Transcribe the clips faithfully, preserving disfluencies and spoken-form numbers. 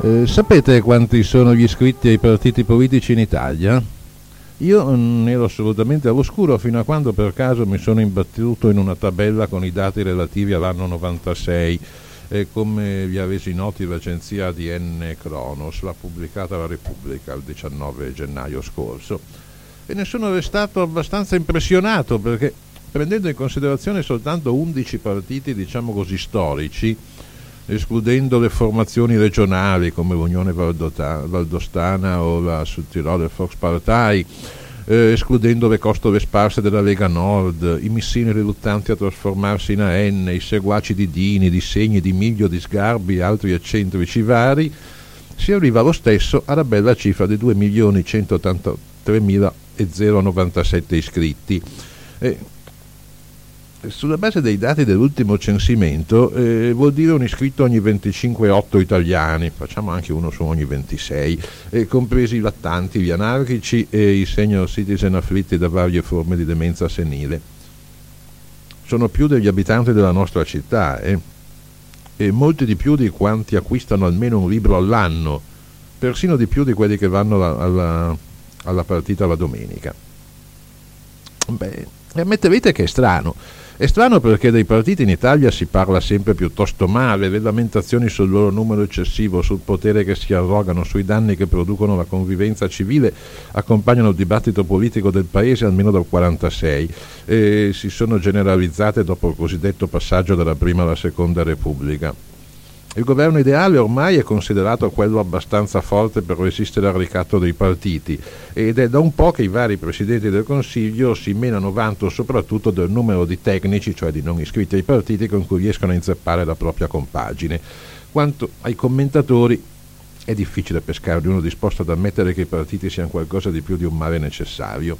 Eh, sapete quanti sono gli iscritti ai partiti politici in Italia? Io non ero assolutamente all'oscuro fino a quando per caso mi sono imbattuto in una tabella con i dati relativi all'anno novantasei e come vi ha resi noti l'agenzia A D N Cronos l'ha pubblicata la Repubblica il diciannove gennaio scorso e ne sono restato abbastanza impressionato perché, prendendo in considerazione soltanto undici partiti diciamo così storici, escludendo le formazioni regionali come l'Unione Valdota- Valdostana o la Südtiroler Volkspartei, eh, escludendo le costole sparse della Lega Nord, i missini riluttanti a trasformarsi in A N, i seguaci di Dini, di Segni, di Miglio, di Sgarbi e altri eccentrici vari, si arriva lo stesso alla bella cifra di due milioni centottantatremilanovantasette iscritti. Eh, Sulla base dei dati dell'ultimo censimento eh, vuol dire un iscritto ogni venticinque virgola otto italiani, facciamo anche uno su ogni ventisei, eh, compresi i lattanti, gli anarchici e i senior citizen afflitti da varie forme di demenza senile. Sono più degli abitanti della nostra città eh? e molti di più di quanti acquistano almeno un libro all'anno, persino di più di quelli che vanno alla, alla, alla partita la domenica. Beh, ammetterete che è strano. È strano perché dei partiti in Italia si parla sempre piuttosto male, le lamentazioni sul loro numero eccessivo, sul potere che si arrogano, sui danni che producono la convivenza civile accompagnano il dibattito politico del paese almeno dal quarantasei e si sono generalizzate dopo il cosiddetto passaggio dalla prima alla seconda Repubblica. Il governo ideale ormai è considerato quello abbastanza forte per resistere al ricatto dei partiti ed è da un po' che i vari presidenti del Consiglio si menano vanto soprattutto del numero di tecnici, cioè di non iscritti ai partiti, con cui riescono a inzeppare la propria compagine. Quanto ai commentatori, è difficile pescarne uno disposto ad ammettere che i partiti siano qualcosa di più di un male necessario.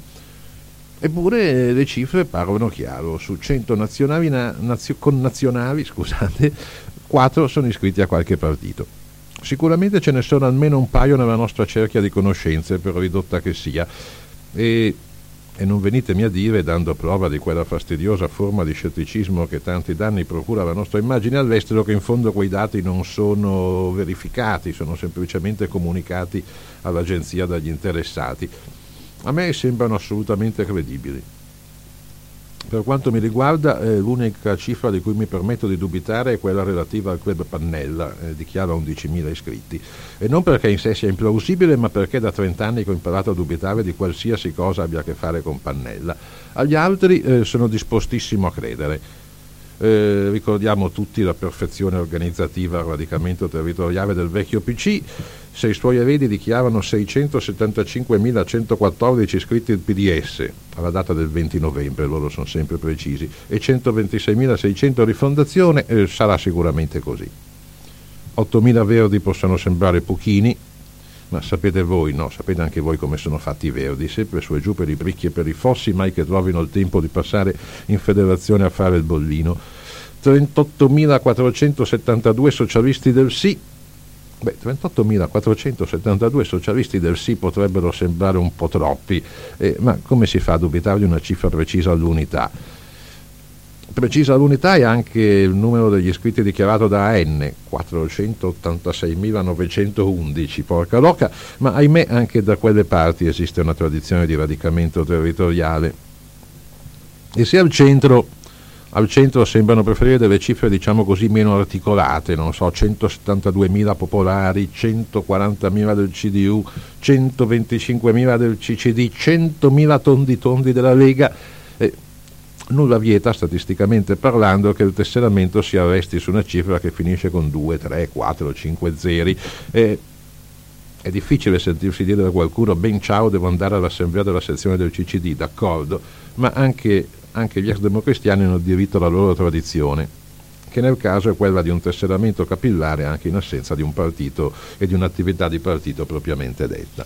Eppure le cifre parlano chiaro: su cento nazionali, nazio, connazionali, scusate, quattro sono iscritti a qualche partito. Sicuramente ce ne sono almeno un paio nella nostra cerchia di conoscenze, per ridotta che sia, e, e non venitemi a dire, dando prova di quella fastidiosa forma di scetticismo che tanti danni procura alla nostra immagine all'estero, che in fondo quei dati non sono verificati, sono semplicemente comunicati all'agenzia dagli interessati. A me sembrano assolutamente credibili. Per quanto mi riguarda, eh, l'unica cifra di cui mi permetto di dubitare è quella relativa al club Pannella, eh, dichiara undicimila iscritti. E non perché in sé sia implausibile, ma perché da trent'anni che ho imparato a dubitare di qualsiasi cosa abbia a che fare con Pannella. Agli altri eh, sono dispostissimo a credere. Eh, ricordiamo tutti la perfezione organizzativa al radicamento territoriale del vecchio P C. Se i suoi eredi dichiarano seicentosettantacinquemilacentoquattordici iscritti al P D S alla data del venti novembre, loro sono sempre precisi, e centoventiseimilaseicento rifondazione, eh, sarà sicuramente così. ottomila verdi possono sembrare pochini, ma sapete voi, no, sapete anche voi come sono fatti i verdi, sempre su e giù per i bricchi e per i fossi, mai che trovino il tempo di passare in federazione a fare il bollino. trentottomilaquattrocentosettantadue socialisti del sì. Beh, trentottomilaquattrocentosettantadue socialisti del sì potrebbero sembrare un po' troppi, eh, ma come si fa a dubitare di una cifra precisa all'unità? Precisa all'unità è anche il numero degli iscritti dichiarato da A N, quattrocentottantaseimilanovecentoudici, porca loca, ma ahimè anche da quelle parti esiste una tradizione di radicamento territoriale. E se al centro... Al centro sembrano preferire delle cifre, diciamo così, meno articolate, non so, centosettantaduemila popolari, centoquarantamila del C D U, centoventicinquemila del C C D, centomila tondi tondi della Lega. Eh, nulla vieta, statisticamente parlando, che il tesseramento si arresti su una cifra che finisce con due, tre, quattro, cinque zeri. Eh, è difficile sentirsi dire da qualcuno: ben ciao, devo andare all'assemblea della sezione del C C D, d'accordo, ma anche... Anche gli ex democristiani hanno diritto alla loro tradizione, che nel caso è quella di un tesseramento capillare anche in assenza di un partito e di un'attività di partito propriamente detta.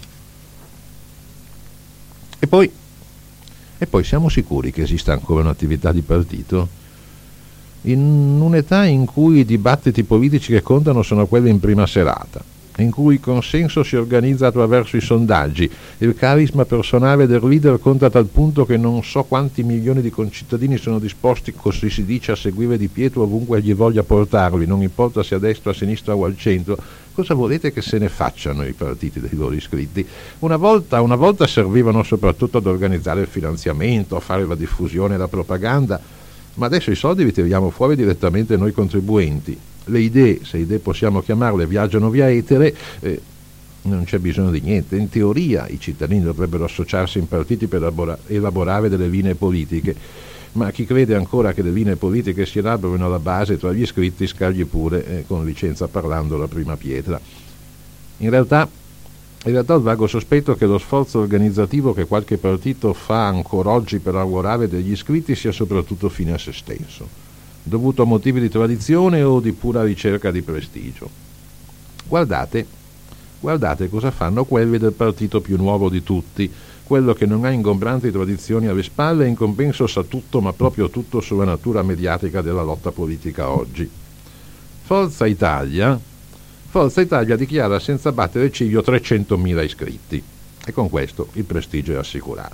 E poi, e poi siamo sicuri che esista ancora un'attività di partito? In un'età in cui i dibattiti politici che contano sono quelli in prima serata, in cui il consenso si organizza attraverso i sondaggi, il carisma personale del leader conta a tal punto che non so quanti milioni di concittadini sono disposti, così si dice, a seguire Di Pietro ovunque gli voglia portarli, non importa se a destra, a sinistra o al centro. cosa volete che se ne facciano i partiti dei loro iscritti? Una volta, una volta servivano soprattutto ad organizzare il finanziamento, a fare la diffusione e la propaganda, ma adesso i soldi li tiriamo fuori direttamente noi contribuenti. Le idee, se idee possiamo chiamarle, viaggiano via etere, eh, non c'è bisogno di niente. In teoria i cittadini dovrebbero associarsi in partiti per elabora- elaborare delle linee politiche, ma chi crede ancora che le linee politiche si elaborino alla base tra gli iscritti scagli pure, eh, con licenza parlando, la prima pietra. In realtà, in realtà ho il vago sospetto che lo sforzo organizzativo che qualche partito fa ancora oggi per lavorare degli iscritti sia soprattutto fine a se stesso, dovuto a motivi di tradizione o di pura ricerca di prestigio. Guardate, guardate cosa fanno quelli del partito più nuovo di tutti, quello che non ha ingombranti tradizioni alle spalle e in compenso sa tutto, ma proprio tutto, sulla natura mediatica della lotta politica oggi. Forza Italia, Forza Italia dichiara senza battere ciglio trecentomila iscritti e con questo il prestigio è assicurato.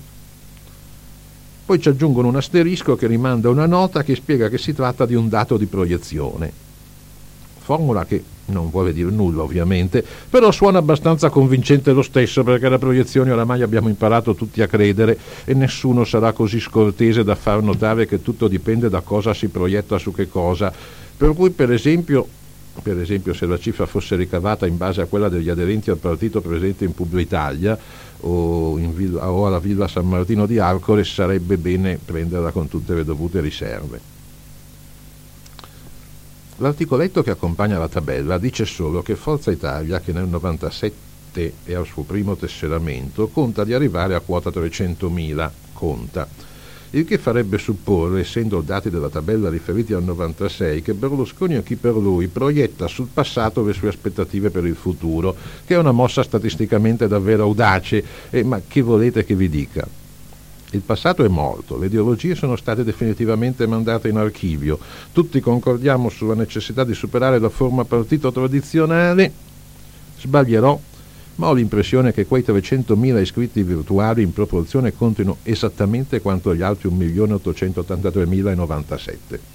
Poi ci aggiungono un asterisco che rimanda una nota che spiega che si tratta di un dato di proiezione, formula che non vuole dire nulla ovviamente, però suona abbastanza convincente lo stesso, perché le proiezioni oramai abbiamo imparato tutti a credere e nessuno sarà così scortese da far notare che tutto dipende da cosa si proietta su che cosa, per cui per esempio, per esempio se la cifra fosse ricavata in base a quella degli aderenti al partito presente in Publitalia o, in Villa, o alla Villa San Martino di Arcore, sarebbe bene prenderla con tutte le dovute riserve. L'articoletto che accompagna la tabella dice solo che Forza Italia, che nel novantasette è al suo primo tesseramento, conta di arrivare a quota trecentomila, conta, il che farebbe supporre, essendo dati della tabella riferiti al novantasei, che Berlusconi o chi per lui proietta sul passato le sue aspettative per il futuro, che è una mossa statisticamente davvero audace, eh, ma che volete che vi dica? Il passato è morto, le ideologie sono state definitivamente mandate in archivio, tutti concordiamo sulla necessità di superare la forma partito tradizionale. Sbaglierò, ma ho l'impressione che quei trecentomila iscritti virtuali in proporzione contino esattamente quanto gli altri un milione ottocentottantatremilanovantasette.